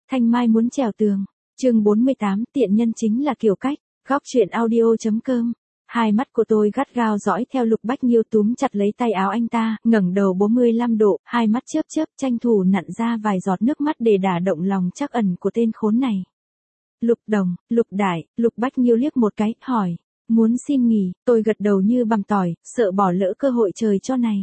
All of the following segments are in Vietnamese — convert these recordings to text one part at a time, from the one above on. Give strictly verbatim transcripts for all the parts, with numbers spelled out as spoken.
Thanh Mai muốn trèo tường. Chương bốn mươi tám, tiện nhân chính là kiểu cách. Góc truyện audio.com. Hai mắt của tôi gắt gao dõi theo Lục Bách Nhiêu, túm chặt lấy tay áo anh ta, ngẩng đầu bốn mươi lăm độ, hai mắt chớp chớp, tranh thủ nặn ra vài giọt nước mắt để đả động lòng trắc ẩn của tên khốn này. Lục Đồng, Lục Đại, Lục Bách Nhiêu liếc một cái, hỏi, muốn xin nghỉ. Tôi gật đầu như bằm tỏi, sợ bỏ lỡ cơ hội trời cho này.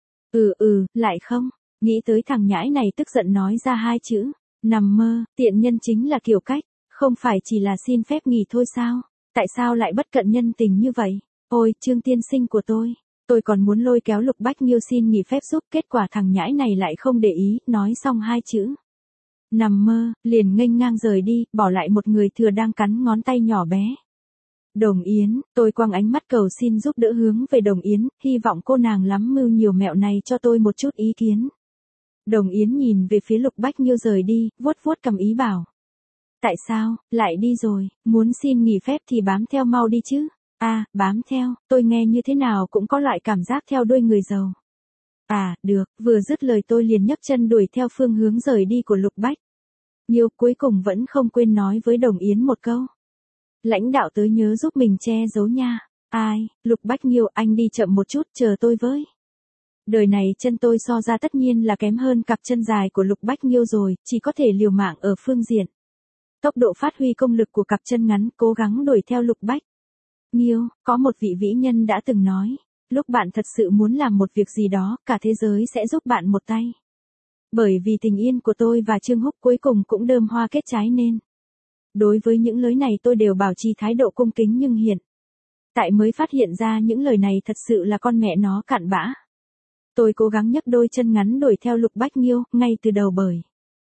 Ừ ừ, lại không. Nghĩ tới thằng nhãi này tức giận nói ra hai chữ. Nằm mơ, tiện nhân chính là kiểu cách. Không phải chỉ là xin phép nghỉ thôi sao? Tại sao lại bất cận nhân tình như vậy? Ôi, Trương tiên sinh của tôi. Tôi còn muốn lôi kéo Lục Bách Nhiêu xin nghỉ phép giúp, kết quả thằng nhãi này lại không để ý, nói xong hai chữ. Nằm mơ, liền nghênh ngang rời đi, bỏ lại một người thừa đang cắn ngón tay nhỏ bé. Đồng Yến, tôi quăng ánh mắt cầu xin giúp đỡ hướng về Đồng Yến, hy vọng cô nàng lắm mưu nhiều mẹo này cho tôi một chút ý kiến. Đồng Yến nhìn về phía Lục Bách Nhiêu rời đi, vuốt vuốt cầm ý bảo. Tại sao, lại đi rồi, muốn xin nghỉ phép thì bám theo mau đi chứ. À, bám theo, tôi nghe như thế nào cũng có loại cảm giác theo đuôi người giàu. À, được, vừa dứt lời tôi liền nhấc chân đuổi theo phương hướng rời đi của Lục Bách Nhiêu, cuối cùng vẫn không quên nói với Đồng Yến một câu. Lãnh đạo tới nhớ giúp mình che giấu nha. Ai, Lục Bách Nhiêu, anh đi chậm một chút, chờ tôi với. Đời này chân tôi so ra tất nhiên là kém hơn cặp chân dài của Lục Bách Nhiêu rồi, chỉ có thể liều mạng ở phương diện tốc độ phát huy công lực của cặp chân ngắn, cố gắng đuổi theo Lục Bách Nhiêu. Có một vị vĩ nhân đã từng nói, lúc bạn thật sự muốn làm một việc gì đó, cả thế giới sẽ giúp bạn một tay. Bởi vì tình yên của tôi và Trương Húc cuối cùng cũng đơm hoa kết trái nên. Đối với những lời này tôi đều bảo trì thái độ cung kính, nhưng hiện tại mới phát hiện ra những lời này thật sự là con mẹ nó cặn bã. Tôi cố gắng nhấc đôi chân ngắn đuổi theo Lục Bách Nhiêu, ngay từ đầu bởi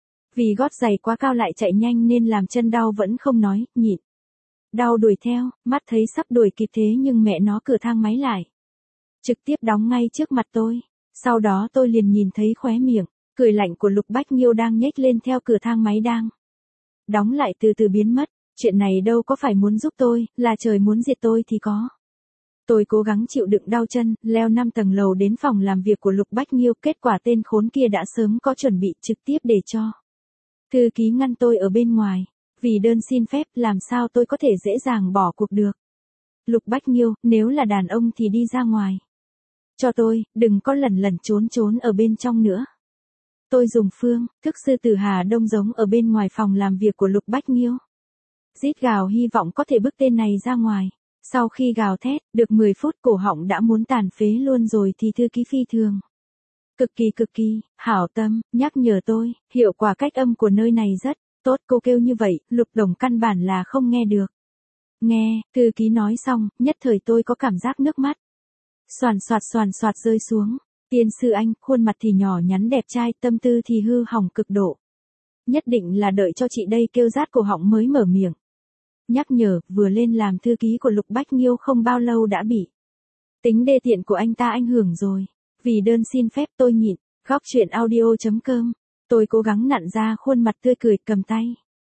vì gót giày quá cao lại chạy nhanh nên làm chân đau vẫn không nói, nhịn đau đuổi theo, mắt thấy sắp đuổi kịp thế nhưng mẹ nó cửa thang máy lại trực tiếp đóng ngay trước mặt tôi. Sau đó tôi liền nhìn thấy khóe miệng cười lạnh của Lục Bách Nhiêu đang nhếch lên theo cửa thang máy đang đóng lại từ từ biến mất. Chuyện này đâu có phải muốn giúp tôi, là trời muốn diệt tôi thì có. Tôi cố gắng chịu đựng đau chân, leo năm tầng lầu đến phòng làm việc của Lục Bách Nhiêu, kết quả tên khốn kia đã sớm có chuẩn bị, trực tiếp để cho thư ký ngăn tôi ở bên ngoài. Vì đơn xin phép, làm sao tôi có thể dễ dàng bỏ cuộc được. Lục Bách Nhiêu, nếu là đàn ông thì đi ra ngoài cho tôi, đừng có lẩn lẩn trốn trốn ở bên trong nữa. Tôi dùng phương thức sư tử Hà Đông giống ở bên ngoài phòng làm việc của Lục Bách Nhiêu. Rít gào hy vọng có thể bức tên này ra ngoài. Sau khi gào thét, được mười phút cổ họng đã muốn tàn phế luôn rồi thì thư ký phi thường cực kỳ cực kỳ hảo tâm nhắc nhở tôi, hiệu quả cách âm của nơi này rất tốt. Cô kêu như vậy, Lục Đồng căn bản là không nghe được. Nghe, thư ký nói xong, nhất thời tôi có cảm giác nước mắt xoàn xoạt xoàn xoạt rơi xuống. Tiên sư anh, khuôn mặt thì nhỏ nhắn đẹp trai, tâm tư thì hư hỏng cực độ. Nhất định là đợi cho chị đây kêu rát cổ họng mới mở miệng nhắc nhở. Vừa lên làm thư ký của Lục Bách Nhiêu không bao lâu đã bị tính đê tiện của anh ta ảnh hưởng rồi. Vì đơn xin phép tôi nhịn. Góc truyện audio.com. Tôi cố gắng nặn ra khuôn mặt tươi cười, cầm tay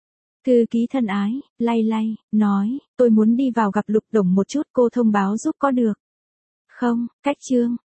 thư ký thân ái, lay lay, nói, tôi muốn đi vào gặp Lục Đồng một chút, cô thông báo giúp có được không? Cách chương.